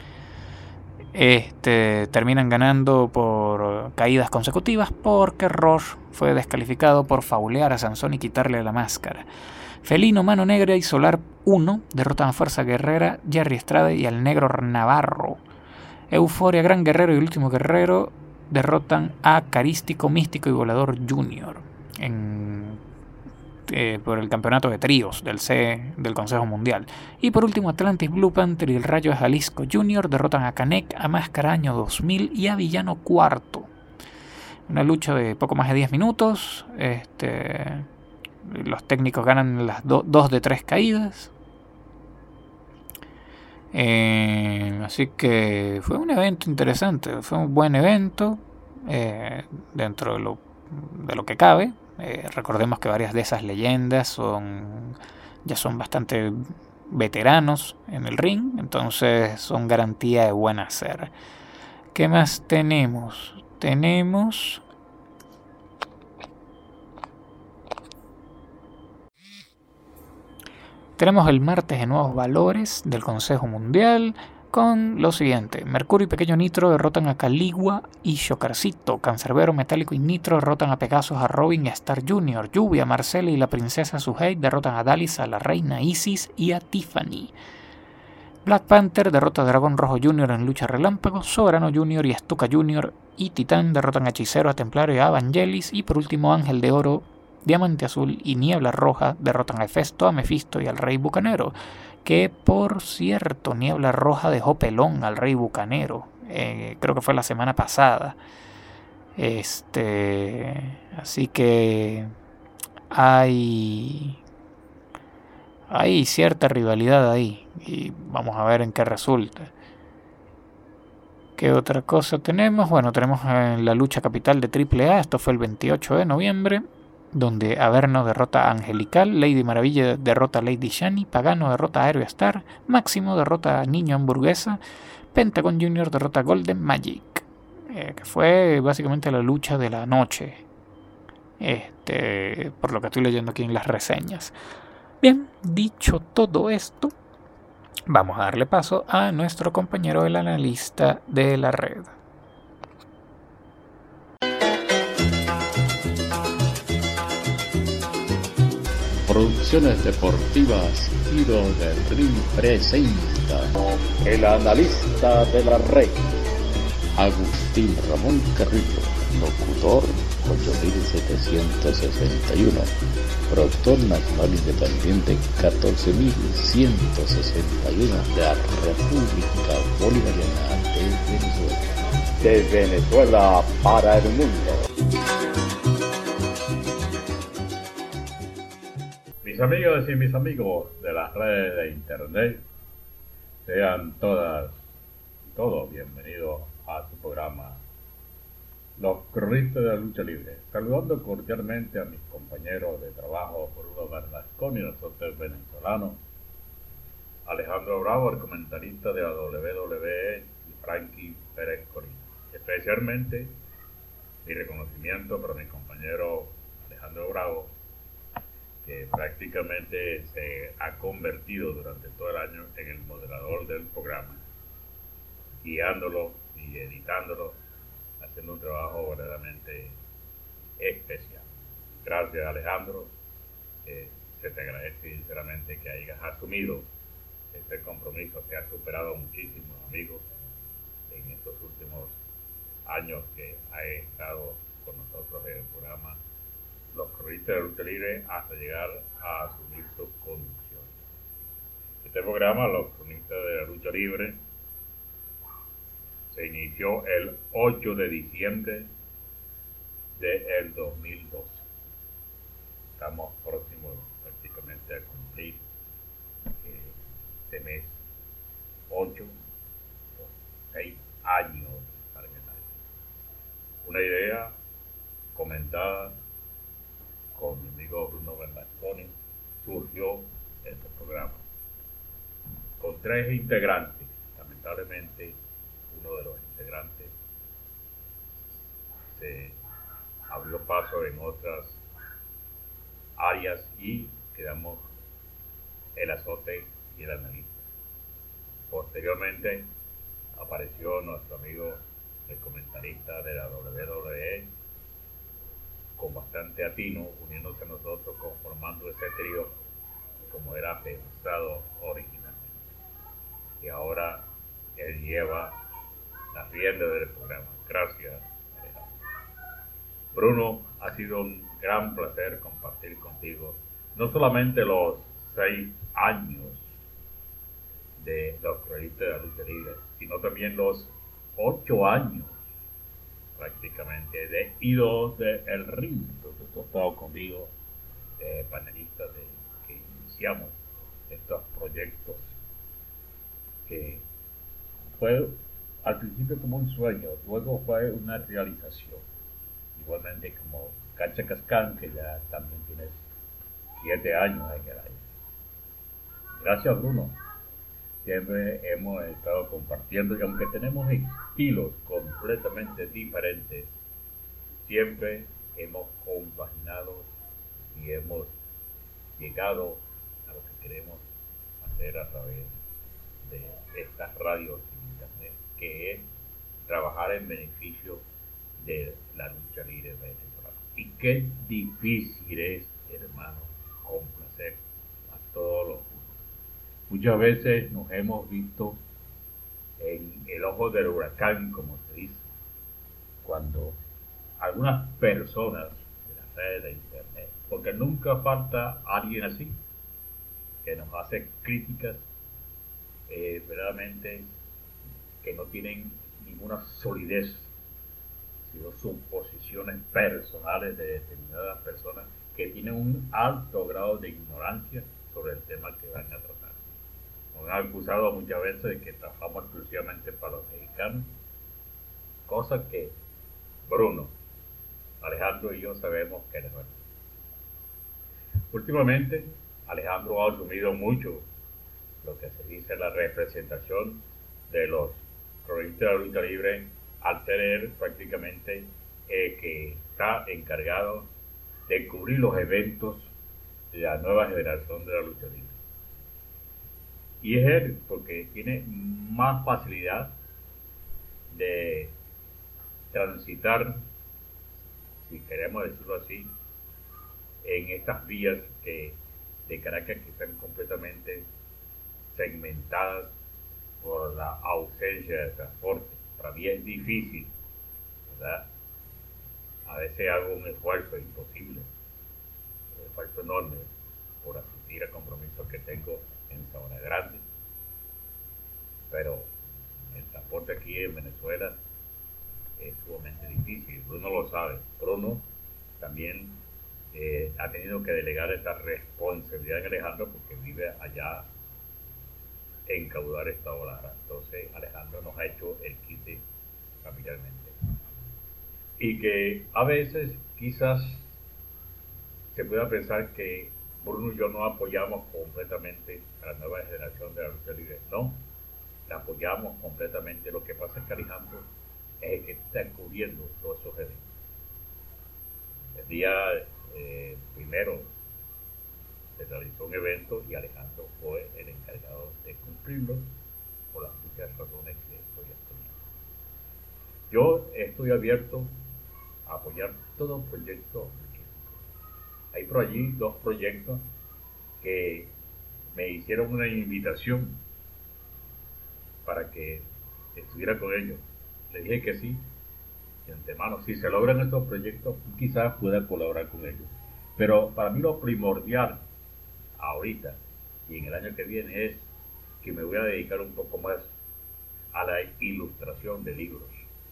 Este, terminan ganando por caídas consecutivas porque Roche fue descalificado por faulear a Sansón y quitarle la máscara. Felino, Mano Negra y Solar uno derrotan a Fuerza Guerrera, Jerry Estrada y al Negro Navarro. Euforia, Gran Guerrero y el Último Guerrero derrotan a Carístico, Místico y Volador Junior en eh, por el campeonato de tríos del C del Consejo Mundial. Y por último, Atlantis Blue Panther y el Rayo de Jalisco Junior derrotan a Canek, a Máscara Año dos mil y a Villano Cuarto. Una lucha de poco más de diez minutos. Este, los técnicos ganan las do, dos de tres caídas. Eh, así que fue un evento interesante, fue un buen evento eh, dentro de lo, de lo que cabe. Eh, recordemos que varias de esas leyendas son ya son bastante veteranos en el ring, entonces son garantía de buen hacer. ¿Qué más tenemos? Tenemos Tenemos el martes de nuevos valores del Consejo Mundial con lo siguiente. Mercurio y Pequeño Nitro derrotan a Caligua y Shocarcito. Cancerbero, Metálico y Nitro derrotan a Pegasus, a Robin y a Star Junior Lluvia, Marcela y la Princesa Suhei derrotan a Dalis, a la Reina Isis y a Tiffany. Black Panther derrota a Dragón Rojo Junior en lucha relámpago. Soberano Junior y Stuka Junior y Titán derrotan a Hechicero, a Templario y a Evangelis. Y por último, Ángel de Oro, Diamante Azul y Niebla Roja derrotan a Hefesto, a Mephisto y al Rey Bucanero. Que por cierto, Niebla Roja dejó pelón al Rey Bucanero. Eh, creo que fue la semana pasada. Este, así que hay, hay cierta rivalidad ahí. Y vamos a ver en qué resulta. ¿Qué otra cosa tenemos? Bueno, tenemos en la lucha capital de Triple A. Esto fue el veintiocho de noviembre. Donde Averno derrota a Angelical, Lady Maravilla derrota a Lady Shani, Pagano derrota a Aerostar, Máximo derrota a Niño Hamburguesa, Pentagon Junior derrota a Golden Magic, eh, que fue básicamente la lucha de la noche, este, por lo que estoy leyendo aquí en las reseñas. Bien, dicho todo esto, vamos a darle paso a nuestro compañero el analista de la red.
Producciones Deportivas Tiro de Ring presenta el analista de la red, Agustín Ramón Carrillo, locutor ocho mil setecientos sesenta y uno, productor nacional independiente catorce mil ciento sesenta y uno de la República Bolivariana de Venezuela. De Venezuela para el mundo.
Mis amigas y mis amigos de las redes de internet, sean todas y todos bienvenidos a su programa Los Cronistas de la Lucha Libre, saludando cordialmente a mis compañeros de trabajo Bruno Bernasconi, nosotros venezolanos, Alejandro Bravo, el comentarista de la doble u doble u E, y Frankie Pérez Corina. Especialmente mi reconocimiento para mi compañero Alejandro Bravo, que prácticamente se ha convertido durante todo el año en el moderador del programa, guiándolo y editándolo, haciendo un trabajo verdaderamente especial. Gracias, Alejandro. Eh, se te agradece sinceramente que hayas asumido este compromiso que ha superado muchísimos amigos en estos últimos años que ha estado con nosotros en el programa Los Cronistas de la Lucha Libre, hasta llegar a asumir su conducción. Este programa, Los Cronistas de la Lucha Libre, se inició el ocho de diciembre del dos mil doce. Estamos próximos prácticamente a cumplir eh, este mes ocho, seis años de estar en el aire. Una idea comentada con mi amigo Bruno Bernasconi, surgió este programa con tres integrantes. Lamentablemente uno de los integrantes se abrió paso en otras áreas y quedamos el azote y el analista. Posteriormente apareció nuestro amigo el comentarista de la doble u doble u E con bastante atino, uniéndose a nosotros, conformando ese trío como era pensado originalmente. Y ahora él lleva las riendas del programa. Gracias, Alejandro. Bruno, ha sido un gran placer compartir contigo no solamente los seis años de los cronistas de la lucha libre, sino también los ocho años prácticamente de ídolos del ring. Entonces, tú has estado conmigo, eh, panelistas de que iniciamos estos proyectos que fue al principio como un sueño, luego fue una realización. Igualmente como Cancha Cascán, que ya también tienes siete años en el aire. Gracias, Bruno. Siempre hemos estado compartiendo, y aunque tenemos estilos completamente diferentes, siempre hemos compaginado y hemos llegado a lo que queremos hacer a través de estas radios y internet, que es trabajar en beneficio de la lucha libre venezolana. Y qué difícil es, hermano, complacer a todos los. Muchas veces nos hemos visto en el ojo del huracán, como se dice, cuando algunas personas de las redes de internet, porque nunca falta alguien así, que nos hace críticas eh, verdaderamente que no tienen ninguna solidez, sino suposiciones personales de determinadas personas que tienen un alto grado de ignorancia sobre el tema que van a tratar. Nos han acusado muchas veces de que trabajamos exclusivamente para los mexicanos, cosa que Bruno, Alejandro y yo sabemos que no es verdad. Últimamente, Alejandro ha asumido mucho lo que se dice la representación de los cronistas de la lucha libre, al ser prácticamente eh, que está encargado de cubrir los eventos de la nueva generación de la lucha libre. Y es él, porque tiene más facilidad de transitar, si queremos decirlo así, en estas vías que, de Caracas que están completamente segmentadas por la ausencia de transporte. Para mí es difícil, ¿verdad? A veces hago un esfuerzo imposible, un esfuerzo enorme por asistir a compromisos que tengo en Sabana Grande, pero el transporte aquí en Venezuela es sumamente difícil. Bruno lo sabe. Bruno también eh, ha tenido que delegar esta responsabilidad en Alejandro porque vive allá en Caudal, Estado Lara. Entonces Alejandro nos ha hecho el quite familiarmente, y que a veces quizás se pueda pensar que Bruno y yo no apoyamos completamente a la nueva generación de la lucha libre. No, la apoyamos completamente. Lo que pasa es que Alejandro es el que está cubriendo todos esos eventos. El día eh, primero se realizó un evento y Alejandro fue el encargado de cumplirlo por las muchas razones que estoy exponiendo. Yo estoy abierto a apoyar todo proyecto. Hay por allí dos proyectos que me hicieron una invitación para que estuviera con ellos. Le dije que sí, de antemano. Si se logran estos proyectos, quizás pueda colaborar con ellos. Pero para mí lo primordial ahorita y en el año que viene es que me voy a dedicar un poco más a la ilustración de libros.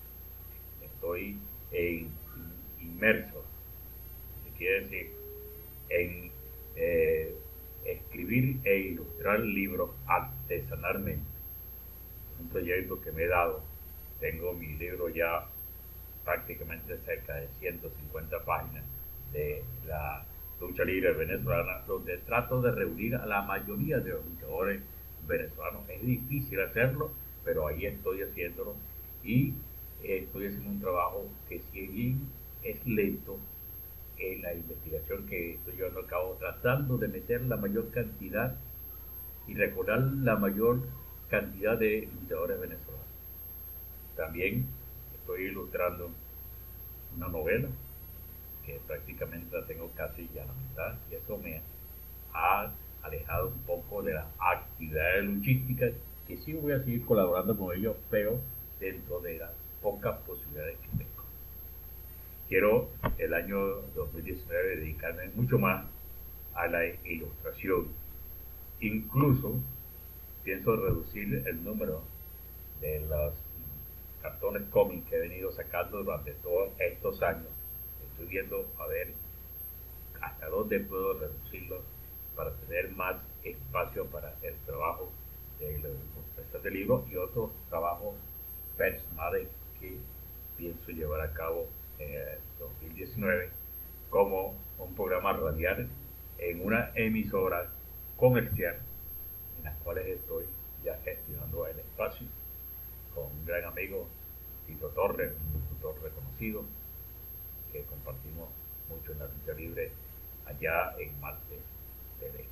Estoy en, inmerso, se quiere decir, en eh, escribir e ilustrar libros artesanalmente. Es un proyecto que me he dado. Tengo mi libro ya prácticamente cerca de ciento cincuenta páginas de la lucha libre venezolana, donde trato de reunir a la mayoría de los luchadores venezolanos. Es difícil hacerlo, pero ahí estoy haciéndolo, y eh, estoy haciendo un trabajo que, si bien es lento, en la investigación que estoy llevando a cabo, tratando de meter la mayor cantidad y recordar la mayor cantidad de luchadores venezolanos. También estoy ilustrando una novela que prácticamente la tengo casi ya a la mitad, y eso me ha alejado un poco de las actividades luchísticas, que sí voy a seguir colaborando con ellos, pero dentro de las pocas posibilidades que tengo. Quiero el año dos mil diecinueve dedicarme mucho más a la ilustración. Incluso pienso reducir el número de los cartones cómics que he venido sacando durante todos estos años. Estoy viendo a ver hasta dónde puedo reducirlo para tener más espacio para el trabajo de la ilustración del libro y otros trabajos personales que pienso llevar a cabo en el dos mil diecinueve, como un programa radial en una emisora comercial en las cuales estoy ya gestionando el espacio con un gran amigo, Tito Torres, un locutor reconocido que compartimos mucho en la lucha libre allá en Marte T V.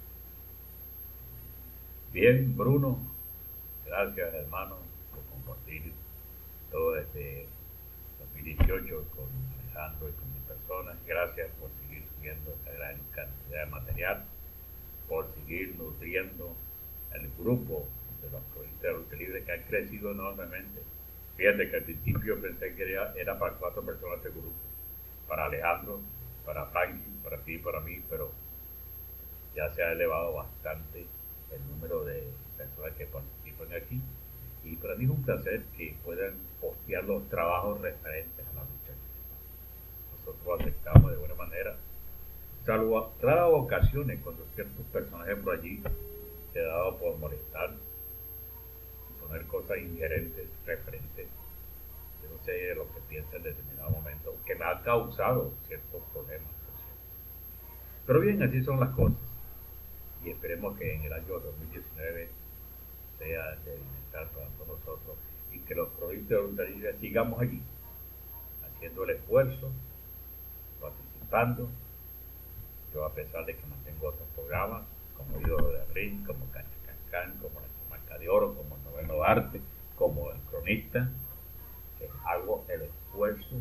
Bien, Bruno, gracias hermano por compartir todo este dos mil dieciocho con Alejandro y con mi persona. Gracias por seguir subiendo esta gran cantidad de material, por seguir nutriendo el grupo de los cronistas de lucha libre que han crecido enormemente. Fíjate que al principio pensé que era, era para cuatro personas este grupo, para Alejandro, para Frankie, para ti, para mí, pero ya se ha elevado bastante el número de personas que participan aquí, y para mí es un placer que puedan postear los trabajos referentes a la lucha libre. Nosotros aceptamos de buena manera, salvo a raras ocasiones cuando ciertos personajes por allí se ha dado por molestar y poner cosas inherentes, referentes. Yo no sé lo que piensa en determinado momento, que me ha causado ciertos problemas. Pero bien, así son las cosas. Y esperemos que en el año dos mil diecinueve sea de bienestar para todos nosotros y que los cronistas de lucha libre sigamos allí, haciendo el esfuerzo, participando. Yo, a pesar de que mantengo otros programas, como Ídolo de Ring, como Cachacancán, como La Marca de Oro, como el Noveno Arte, como El Cronista, que hago el esfuerzo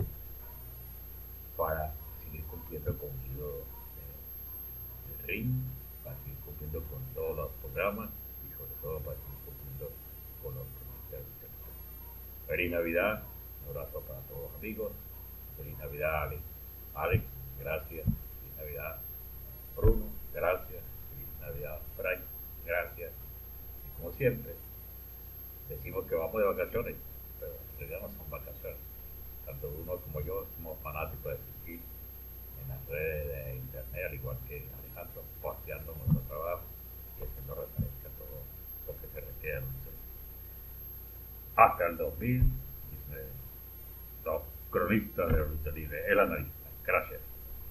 para seguir cumpliendo con Ídolo de, de Ring, para seguir cumpliendo con todos los programas y sobre todo para seguir cumpliendo con los cronistas de lucha libre. Feliz Navidad, un abrazo para todos los amigos. Feliz Navidad, Alex. Alex, gracias. Feliz Navidad, Bruno, gracias. Feliz Navidad, Frank, gracias. Y como siempre, decimos que vamos de vacaciones, pero en realidad no son vacaciones. Tanto uno como yo somos fanáticos de seguir en las redes de internet, al igual que Alejandro, posteando nuestro trabajo y haciendo referencia a todo lo que se requiere en lucha libre. Hasta el dos mil diecinueve, los cronistas de la lucha libre, el analista. Gracias.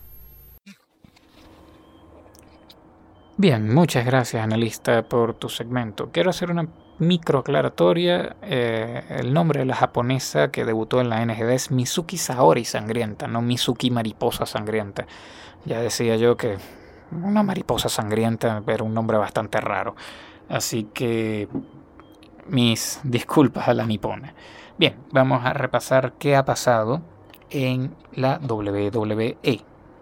Bien, muchas gracias analista por tu segmento. Quiero hacer una micro aclaratoria. Eh, el nombre de la japonesa que debutó en la N G D es Mizuki Saori Sangrienta, no Mizuki Mariposa Sangrienta. Ya decía yo que una mariposa sangrienta era un nombre bastante raro. Así que mis disculpas a la nipona. Bien, vamos a repasar qué ha pasado en la W W E.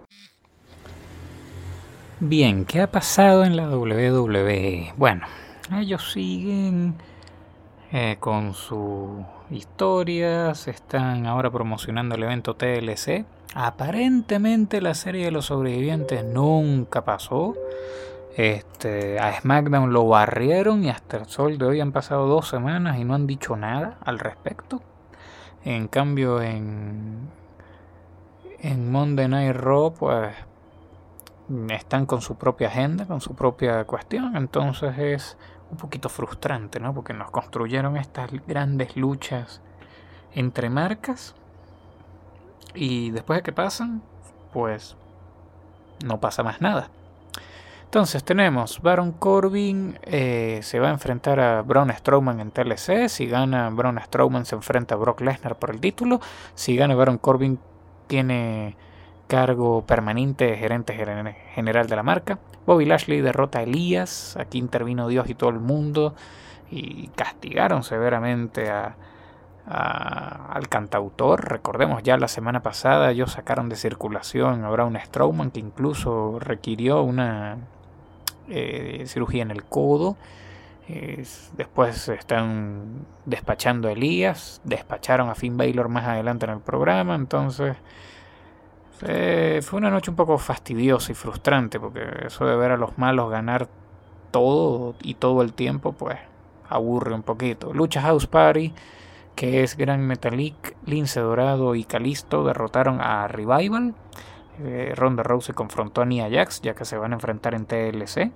Bien, ¿qué ha pasado en la W W E? Bueno, ellos siguen eh, con sus historias, están ahora promocionando el evento T L C. Aparentemente la serie de los sobrevivientes nunca pasó. Este, a SmackDown lo barrieron y hasta el sol de hoy han pasado dos semanas y no han dicho nada al respecto. En cambio en, en Monday Night Raw pues están con su propia agenda, con su propia cuestión, entonces es un poquito frustrante, ¿no? Porque nos construyeron estas grandes luchas entre marcas y después de que pasan, pues no pasa más nada. Entonces tenemos Baron Corbin eh, se va a enfrentar a Braun Strowman en T L C. Si gana Braun Strowman se enfrenta a Brock Lesnar por el título. Si gana Baron Corbin tiene cargo permanente gerente general de la marca. Bobby Lashley derrota a Elías. Aquí intervino Dios y todo el mundo y castigaron severamente a, a, al cantautor. Recordemos, ya la semana pasada ellos sacaron de circulación a Braun Strowman, que incluso requirió una eh, cirugía en el codo. Eh, después están despachando a Elías, despacharon a Finn Balor más adelante en el programa. Entonces Eh, fue una noche un poco fastidiosa y frustrante, porque eso de ver a los malos ganar todo y todo el tiempo, pues aburre un poquito. Lucha House Party, que es Gran Metalik, Lince Dorado y Kalisto derrotaron a Revival. Eh, Ronda Rousey confrontó a Nia Jax, ya que se van a enfrentar en T L C.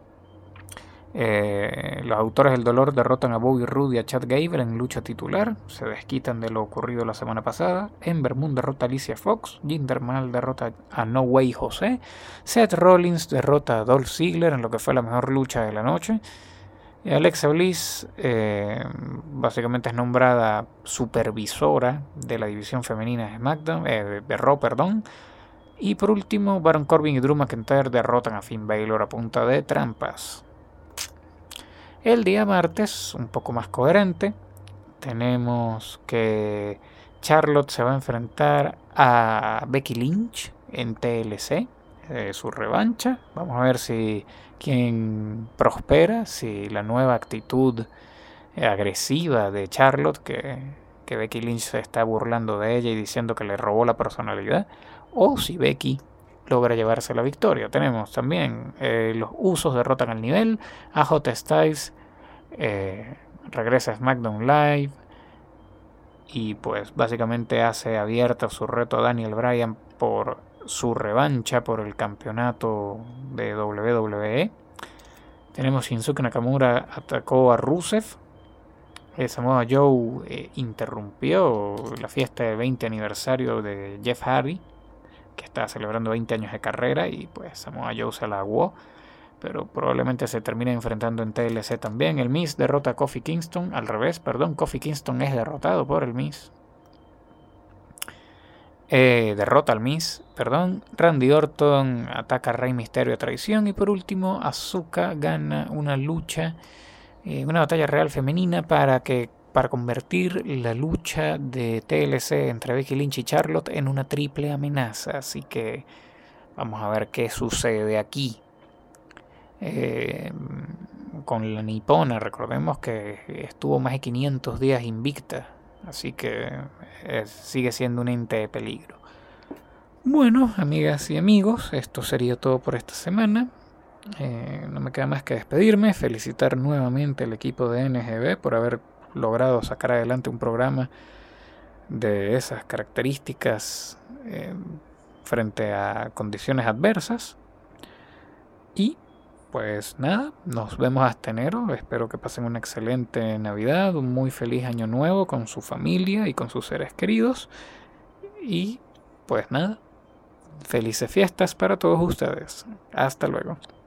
Eh, los autores del dolor derrotan a Bobby Roode y a Chad Gable en lucha titular. Se desquitan de lo ocurrido la semana pasada. Ember Moon derrota a Alicia Fox. Jinder Mahal derrota a No Way José. Seth Rollins derrota a Dolph Ziggler en lo que fue la mejor lucha de la noche. Y Alexa Bliss eh, básicamente es nombrada supervisora de la división femenina de SmackDown, eh, de Raw, perdón. Y por último, Baron Corbin y Drew McIntyre derrotan a Finn Balor a punta de trampas. El día martes, un poco más coherente, tenemos que Charlotte se va a enfrentar a Becky Lynch en T L C, eh, su revancha. Vamos a ver si quién prospera, si la nueva actitud eh, agresiva de Charlotte, que, que Becky Lynch se está burlando de ella y diciendo que le robó la personalidad, o si Becky logra llevarse la victoria. Tenemos también eh, los Usos derrotan al nivel, A J Styles eh, regresa a SmackDown Live y pues básicamente hace abierta su reto a Daniel Bryan por su revancha por el campeonato de W W E. Tenemos Shinsuke Nakamura atacó a Rusev. eh, Samoa Joe eh, interrumpió la fiesta de veinte aniversario de Jeff Hardy, que está celebrando veinte años de carrera, y pues Samoa Joe se la aguó, pero probablemente se termine enfrentando en T L C también. El Miz derrota a Kofi Kingston, al revés, perdón, Kofi Kingston es derrotado por el Miz. Eh, derrota al Miz, perdón. Randy Orton ataca a Rey Mysterio a traición, y por último Asuka gana una lucha, eh, una batalla real femenina para que para convertir la lucha de T L C entre Becky Lynch y Charlotte en una triple amenaza. Así que vamos a ver qué sucede aquí. Eh, con la nipona, recordemos que estuvo más de quinientos días invicta, así que eh, sigue siendo un ente de peligro. Bueno, amigas y amigos, esto sería todo por esta semana. Eh, no me queda más que despedirme, felicitar nuevamente al equipo de N G B por haber logrado sacar adelante un programa de esas características eh, frente a condiciones adversas. Y pues nada, nos vemos hasta enero. Espero que pasen una excelente Navidad, un muy feliz año nuevo con su familia y con sus seres queridos. Y pues nada, felices fiestas para todos ustedes. Hasta luego.